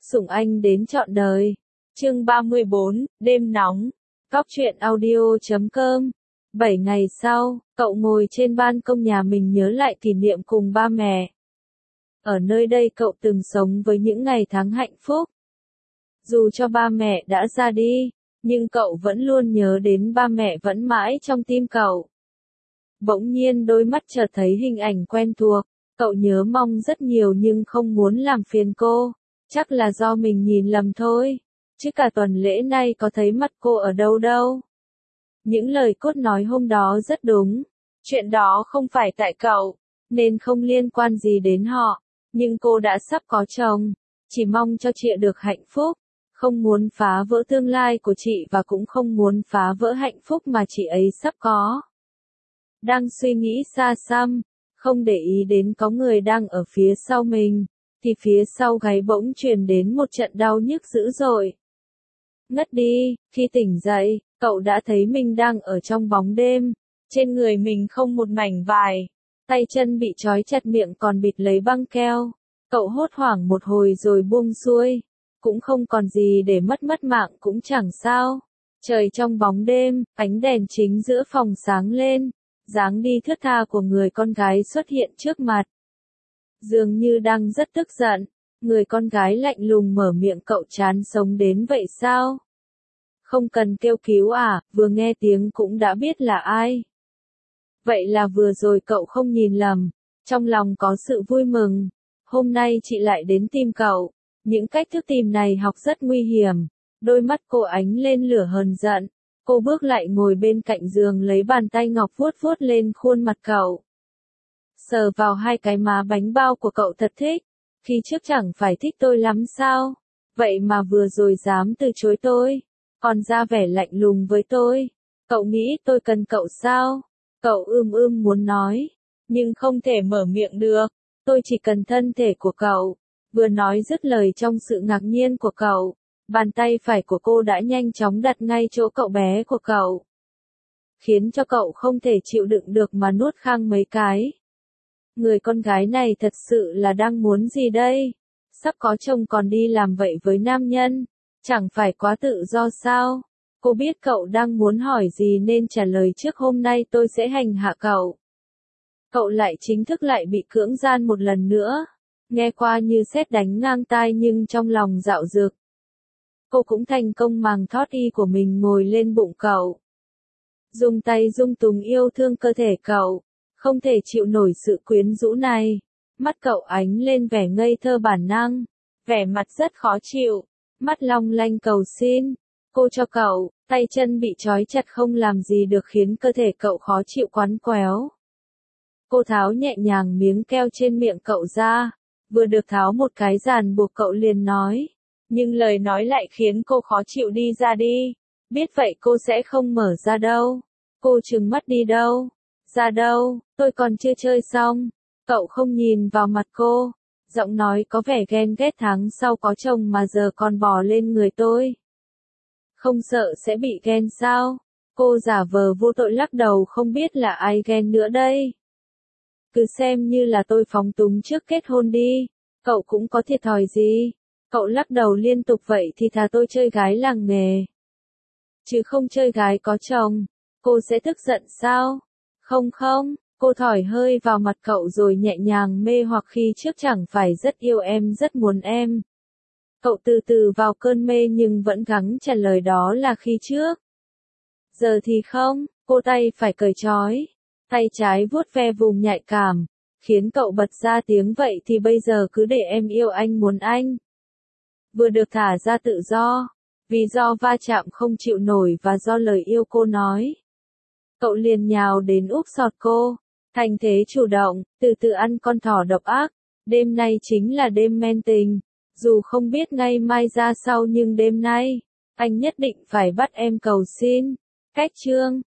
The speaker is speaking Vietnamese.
Sủng anh đến trọn đời. Chương 34, đêm nóng. Góc truyện audio.com. 7 ngày sau, cậu ngồi trên ban công nhà mình nhớ lại kỷ niệm cùng ba mẹ. Ở nơi đây cậu từng sống với những ngày tháng hạnh phúc. Dù cho ba mẹ đã ra đi, nhưng cậu vẫn luôn nhớ đến ba mẹ vẫn mãi trong tim cậu. Bỗng nhiên đôi mắt chợt thấy hình ảnh quen thuộc, cậu nhớ mong rất nhiều nhưng không muốn làm phiền cô. Chắc là do mình nhìn lầm thôi, chứ cả tuần lễ nay có thấy mặt cô ở đâu đâu. Những lời Cốt nói hôm đó rất đúng, chuyện đó không phải tại cậu, nên không liên quan gì đến họ, nhưng cô đã sắp có chồng, chỉ mong cho chị được hạnh phúc, không muốn phá vỡ tương lai của chị và cũng không muốn phá vỡ hạnh phúc mà chị ấy sắp có. Đang suy nghĩ xa xăm, không để ý đến có người đang ở phía sau mình, thì phía sau gáy bỗng truyền đến một trận đau nhức dữ dội. Ngất đi, khi tỉnh dậy, cậu đã thấy mình đang ở trong bóng đêm, trên người mình không một mảnh vải, tay chân bị trói chặt, miệng còn bịt lấy băng keo. Cậu hốt hoảng một hồi rồi buông xuôi, cũng không còn gì để mất mạng cũng chẳng sao. Trời trong bóng đêm, ánh đèn chính giữa phòng sáng lên, dáng đi thướt tha của người con gái xuất hiện trước mặt. Dường như đang rất tức giận, người con gái lạnh lùng mở miệng, cậu chán sống đến vậy sao? Không cần kêu cứu à, vừa nghe tiếng cũng đã biết là ai. Vậy là vừa rồi cậu không nhìn lầm, trong lòng có sự vui mừng. Hôm nay chị lại đến tìm cậu, những cách thức tìm này học rất nguy hiểm. Đôi mắt cô ánh lên lửa hờn giận, cô bước lại ngồi bên cạnh giường lấy bàn tay ngọc vuốt vuốt lên khuôn mặt cậu. Sờ vào hai cái má bánh bao của cậu thật thích, khi trước chẳng phải thích tôi lắm sao, vậy mà vừa rồi dám từ chối tôi, còn ra vẻ lạnh lùng với tôi, cậu nghĩ tôi cần cậu sao? Cậu muốn nói, nhưng không thể mở miệng được, tôi chỉ cần thân thể của cậu. Vừa nói dứt lời trong sự ngạc nhiên của cậu, bàn tay phải của cô đã nhanh chóng đặt ngay chỗ cậu bé của cậu, khiến cho cậu không thể chịu đựng được mà nuốt khang mấy cái. Người con gái này thật sự là đang muốn gì đây? Sắp có chồng còn đi làm vậy với nam nhân, chẳng phải quá tự do sao? Cô biết cậu đang muốn hỏi gì nên trả lời trước, hôm nay tôi sẽ hành hạ cậu. Cậu lại chính thức lại bị cưỡng gian một lần nữa. Nghe qua như sét đánh ngang tai nhưng trong lòng dạo dực. Cô cũng thành công màng thót y của mình ngồi lên bụng cậu. Dùng tay dung túng yêu thương cơ thể cậu. Không thể chịu nổi sự quyến rũ này. Mắt cậu ánh lên vẻ ngây thơ bản năng. Vẻ mặt rất khó chịu. Mắt long lanh cầu xin. Cô cho cậu, tay chân bị trói chặt không làm gì được khiến cơ thể cậu khó chịu quắn quéo. Cô tháo nhẹ nhàng miếng keo trên miệng cậu ra. Vừa được tháo một cái ràng buộc cậu liền nói. Nhưng lời nói lại khiến cô khó chịu, đi ra đi. Biết vậy cô sẽ không mở ra đâu. Cô trừng mắt, đi đâu? Ra đâu, tôi còn chưa chơi xong. Cậu không nhìn vào mặt cô. Giọng nói có vẻ ghen ghét, tháng sau có chồng mà giờ còn bò lên người tôi. Không sợ sẽ bị ghen sao? Cô giả vờ vô tội lắc đầu, không biết là ai ghen nữa đây. Cứ xem như là tôi phóng túng trước kết hôn đi. Cậu cũng có thiệt thòi gì. Cậu lắc đầu liên tục, vậy thì thà tôi chơi gái làng nghề, chứ không chơi gái có chồng. Cô sẽ tức giận sao? Không, cô thổi hơi vào mặt cậu rồi nhẹ nhàng mê hoặc, khi trước chẳng phải rất yêu em, rất muốn em. Cậu từ từ vào cơn mê nhưng vẫn gắng trả lời đó là khi trước. Giờ thì không, cô tay phải cởi trói, tay trái vuốt ve vùng nhạy cảm, khiến cậu bật ra tiếng, vậy thì bây giờ cứ để em yêu anh, muốn anh. Vừa được thả ra tự do, vì do va chạm không chịu nổi và do lời yêu cô nói. Cậu liền nhào đến úp sọt cô, thành thế chủ động, từ từ ăn con thỏ độc ác. Đêm nay chính là đêm men tình, dù không biết ngày mai ra sao nhưng đêm nay, anh nhất định phải bắt em cầu xin. Cách chương